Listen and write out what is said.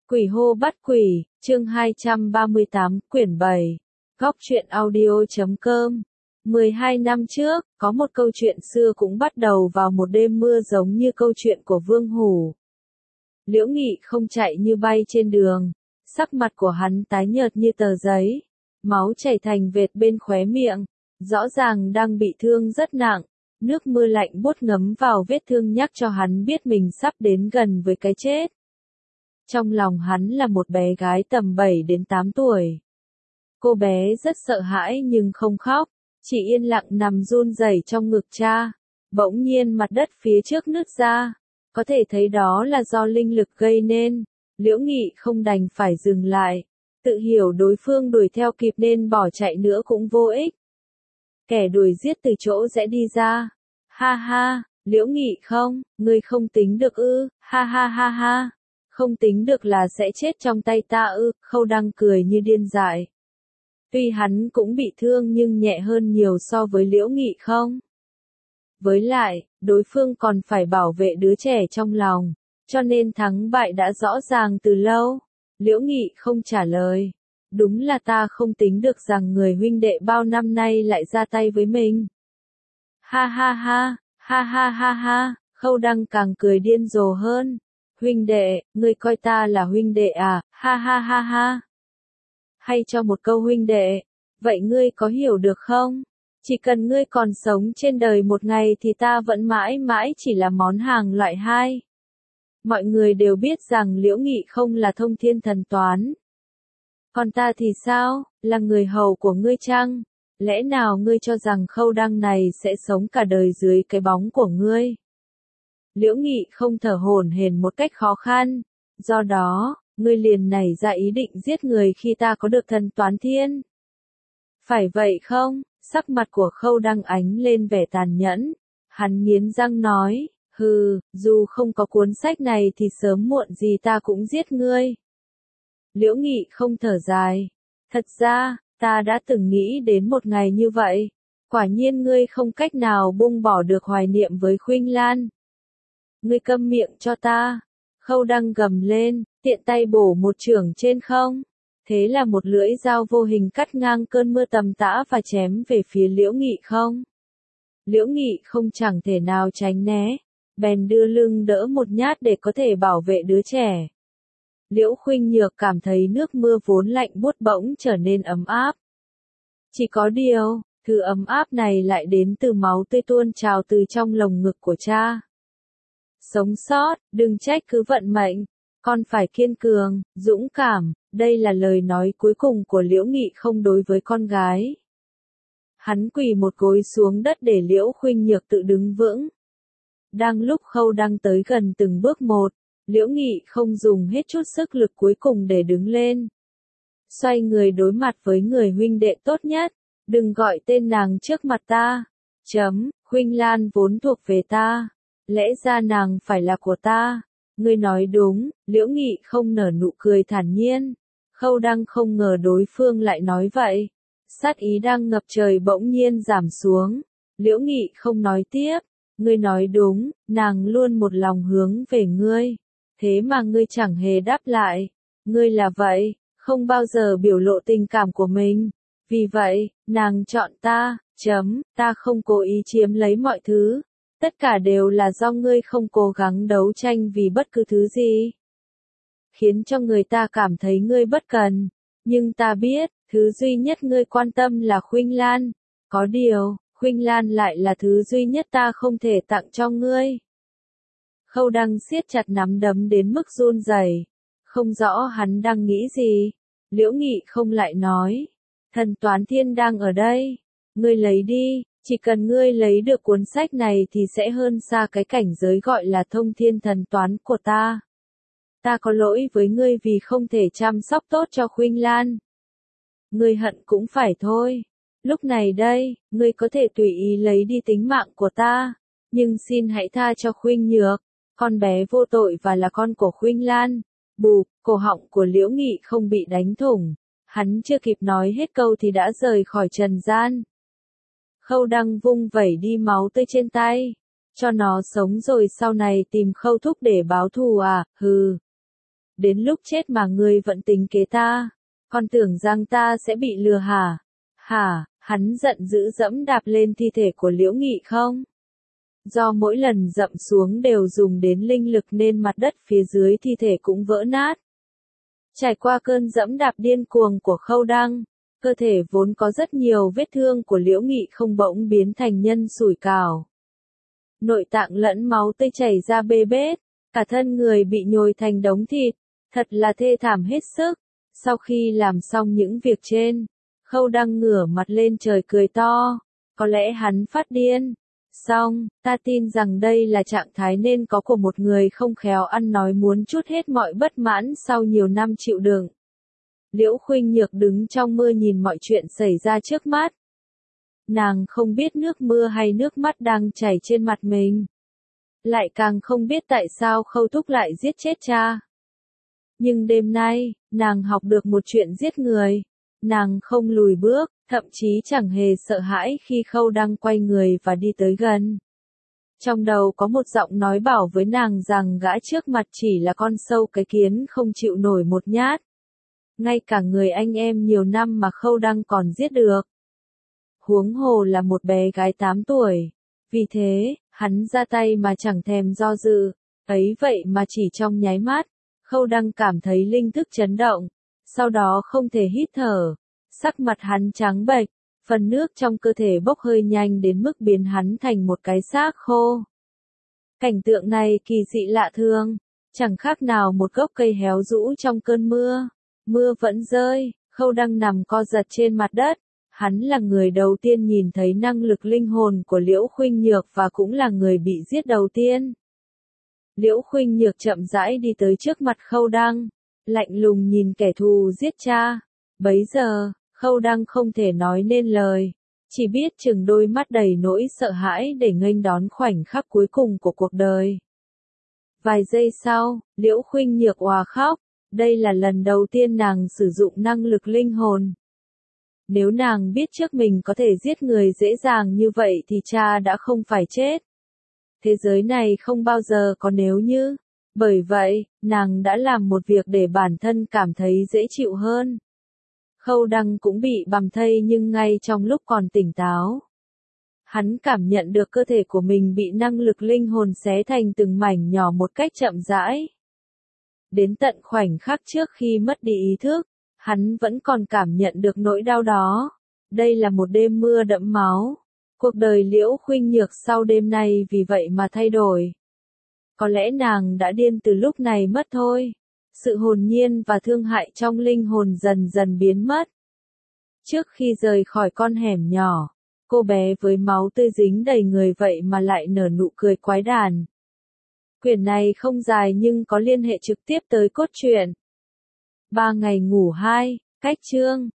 Quỷ hô bắt quỷ, chương 238, quyển 7, góc truyện audio.com. 12 năm trước, có một câu chuyện xưa cũng bắt đầu vào một đêm mưa giống như câu chuyện của Vương Hủ. Liễu Nghị không chạy như bay trên đường, sắc mặt của hắn tái nhợt như tờ giấy, máu chảy thành vệt bên khóe miệng, rõ ràng đang bị thương rất nặng. Nước mưa lạnh buốt ngấm vào vết thương nhắc cho hắn biết mình sắp đến gần với cái chết. Trong lòng hắn là một bé gái tầm 7 đến 8 tuổi. Cô bé rất sợ hãi nhưng không khóc, chỉ yên lặng nằm run rẩy trong ngực cha. Bỗng nhiên mặt đất phía trước nứt ra, có thể thấy đó là do linh lực gây nên. Liễu Nghị không đành phải dừng lại, tự hiểu đối phương đuổi theo kịp nên bỏ chạy nữa cũng vô ích. Kẻ đuổi giết từ chỗ rẽ đi ra. Ha ha, Liễu Nghị không, ngươi không tính được ư, ha ha ha ha. Không tính được là sẽ chết trong tay ta ư, Khâu Đăng cười như điên dại. Tuy hắn cũng bị thương nhưng nhẹ hơn nhiều so với Liễu Nghị không. Với lại, đối phương còn phải bảo vệ đứa trẻ trong lòng, cho nên thắng bại đã rõ ràng từ lâu. Liễu Nghị không trả lời. Đúng là ta không tính được rằng người huynh đệ bao năm nay lại ra tay với mình. Ha ha ha, ha ha ha ha, Khâu Đăng càng cười điên rồ hơn. Huynh đệ, ngươi coi ta là huynh đệ à, ha ha ha ha. Hay cho một câu huynh đệ, vậy ngươi có hiểu được không? Chỉ cần ngươi còn sống trên đời một ngày thì ta vẫn mãi mãi chỉ là món hàng loại 2. Mọi người đều biết rằng Liễu Nghị không là thông thiên thần toán. Còn ta thì sao, là người hầu của ngươi chăng? Lẽ nào ngươi cho rằng Khâu Đăng này sẽ sống cả đời dưới cái bóng của ngươi? Liễu Nghị không thở hổn hển một cách khó khăn. Do đó, ngươi liền nảy ra ý định giết người khi ta có được thần toán thiên. Phải vậy không? Sắc mặt của Khâu Đăng ánh lên vẻ tàn nhẫn. Hắn nghiến răng nói, hừ, dù không có cuốn sách này thì sớm muộn gì ta cũng giết ngươi. Liễu Nghị không thở dài. Thật ra, ta đã từng nghĩ đến một ngày như vậy. Quả nhiên ngươi không cách nào buông bỏ được hoài niệm với Khuynh Lan. Ngươi câm miệng cho ta. Khâu Đăng gầm lên, tiện tay bổ một chưởng trên không. Thế là một lưỡi dao vô hình cắt ngang cơn mưa tầm tã và chém về phía Liễu Nghị không. Liễu Nghị không chẳng thể nào tránh né, bèn đưa lưng đỡ một nhát để có thể bảo vệ đứa trẻ. Liễu Khuynh Nhược cảm thấy nước mưa vốn lạnh buốt bỗng trở nên ấm áp. Chỉ có điều, thứ ấm áp này lại đến từ máu tươi tuôn trào từ trong lồng ngực của cha. Sống sót, đừng trách cứ vận mệnh, con phải kiên cường, dũng cảm, đây là lời nói cuối cùng của Liễu Nghị không đối với con gái. Hắn quỳ một gối xuống đất để Liễu Khuynh Nhược tự đứng vững. Đang lúc Khâu Đăng tới gần từng bước một, Liễu Nghị không dùng hết chút sức lực cuối cùng để đứng lên. Xoay người đối mặt với người huynh đệ tốt nhất, đừng gọi tên nàng trước mặt ta. Khuynh Lan vốn thuộc về ta. Lẽ ra nàng phải là của ta. Ngươi nói đúng, Liễu Nghị không nở nụ cười thản nhiên. Khâu Đăng không ngờ đối phương lại nói vậy. Sát ý đang ngập trời bỗng nhiên giảm xuống. Liễu Nghị không nói tiếp. Ngươi nói đúng, nàng luôn một lòng hướng về ngươi. Thế mà ngươi chẳng hề đáp lại. Ngươi là vậy, không bao giờ biểu lộ tình cảm của mình. Vì vậy, nàng chọn ta. Ta không cố ý chiếm lấy mọi thứ. Tất cả đều là do ngươi không cố gắng đấu tranh vì bất cứ thứ gì. Khiến cho người ta cảm thấy ngươi bất cần. Nhưng ta biết, thứ duy nhất ngươi quan tâm là Khuynh Lan. Có điều, Khuynh Lan lại là thứ duy nhất ta không thể tặng cho ngươi. Khâu Đăng siết chặt nắm đấm đến mức run rẩy. Không rõ hắn đang nghĩ gì. Liễu Nghị không lại nói. Thần toán thiên đang ở đây. Ngươi lấy đi. Chỉ cần ngươi lấy được cuốn sách này thì sẽ hơn xa cái cảnh giới gọi là thông thiên thần toán của ta. Ta có lỗi với ngươi vì không thể chăm sóc tốt cho Khuynh Lan. Ngươi hận cũng phải thôi. Lúc này đây, ngươi có thể tùy ý lấy đi tính mạng của ta. Nhưng xin hãy tha cho Khuynh Nhược. Con bé vô tội và là con của Khuynh Lan. Bụp, cổ họng của Liễu Nghị không bị đánh thủng. Hắn chưa kịp nói hết câu thì đã rời khỏi trần gian. Khâu Đăng vung vẩy đi máu tươi trên tay. Cho nó sống rồi sau này tìm Khâu thúc để báo thù à, hừ. Đến lúc chết mà ngươi vẫn tính kế ta. Con tưởng rằng ta sẽ bị lừa hả? Hả, hắn giận dữ dẫm đạp lên thi thể của Liễu Nghị không? Do mỗi lần dậm xuống đều dùng đến linh lực nên mặt đất phía dưới thi thể cũng vỡ nát. Trải qua cơn dẫm đạp điên cuồng của Khâu Đăng, cơ thể vốn có rất nhiều vết thương của Liễu Nghị không bỗng biến thành nhân sủi cảo. Nội tạng lẫn máu tươi chảy ra bê bết, cả thân người bị nhồi thành đống thịt, thật là thê thảm hết sức. Sau khi làm xong những việc trên, Khâu Đăng ngửa mặt lên trời cười to, có lẽ hắn phát điên. Xong, ta tin rằng đây là trạng thái nên có của một người không khéo ăn nói muốn trút hết mọi bất mãn sau nhiều năm chịu đựng. Liễu Khuynh Nhược đứng trong mưa nhìn mọi chuyện xảy ra trước mắt. Nàng không biết nước mưa hay nước mắt đang chảy trên mặt mình. Lại càng không biết tại sao Khâu Thúc lại giết chết cha. Nhưng đêm nay, nàng học được một chuyện giết người. Nàng không lùi bước, thậm chí chẳng hề sợ hãi khi Khâu Đăng quay người và đi tới gần. Trong đầu có một giọng nói bảo với nàng rằng gã trước mặt chỉ là con sâu cái kiến không chịu nổi một nhát. Ngay cả người anh em nhiều năm mà Khâu Đăng còn giết được. Huống hồ là một bé gái 8 tuổi. Vì thế, hắn ra tay mà chẳng thèm do dự. Ấy vậy mà chỉ trong nháy mắt, Khâu Đăng cảm thấy linh thức chấn động. Sau đó không thể hít thở. Sắc mặt hắn trắng bệch, phần nước trong cơ thể bốc hơi nhanh đến mức biến hắn thành một cái xác khô. Cảnh tượng này kỳ dị lạ thường, chẳng khác nào một gốc cây héo rũ trong cơn mưa. Mưa vẫn rơi, Khâu Đăng nằm co giật trên mặt đất. Hắn là người đầu tiên nhìn thấy năng lực linh hồn của Liễu Khuynh Nhược và cũng là người bị giết đầu tiên. Liễu Khuynh Nhược chậm rãi đi tới trước mặt Khâu Đăng, lạnh lùng nhìn kẻ thù giết cha. Bấy giờ, Khâu Đăng không thể nói nên lời, chỉ biết chừng đôi mắt đầy nỗi sợ hãi để nghênh đón khoảnh khắc cuối cùng của cuộc đời. Vài giây sau, Liễu Khuynh Nhược òa khóc, đây là lần đầu tiên nàng sử dụng năng lực linh hồn. Nếu nàng biết trước mình có thể giết người dễ dàng như vậy thì cha đã không phải chết. Thế giới này không bao giờ có nếu như. Bởi vậy, nàng đã làm một việc để bản thân cảm thấy dễ chịu hơn. Khâu Đăng cũng bị bầm thây nhưng ngay trong lúc còn tỉnh táo. Hắn cảm nhận được cơ thể của mình bị năng lực linh hồn xé thành từng mảnh nhỏ một cách chậm rãi. Đến tận khoảnh khắc trước khi mất đi ý thức, hắn vẫn còn cảm nhận được nỗi đau đó. Đây là một đêm mưa đẫm máu. Cuộc đời Liễu Khuynh Nhược sau đêm nay vì vậy mà thay đổi. Có lẽ nàng đã điên từ lúc này mất thôi. Sự hồn nhiên và thương hại trong linh hồn dần dần biến mất. Trước khi rời khỏi con hẻm nhỏ, cô bé với máu tươi dính đầy người vậy mà lại nở nụ cười quái đản. Quyển này không dài nhưng có liên hệ trực tiếp tới cốt truyện. 3 ngày ngủ 2, cách chương.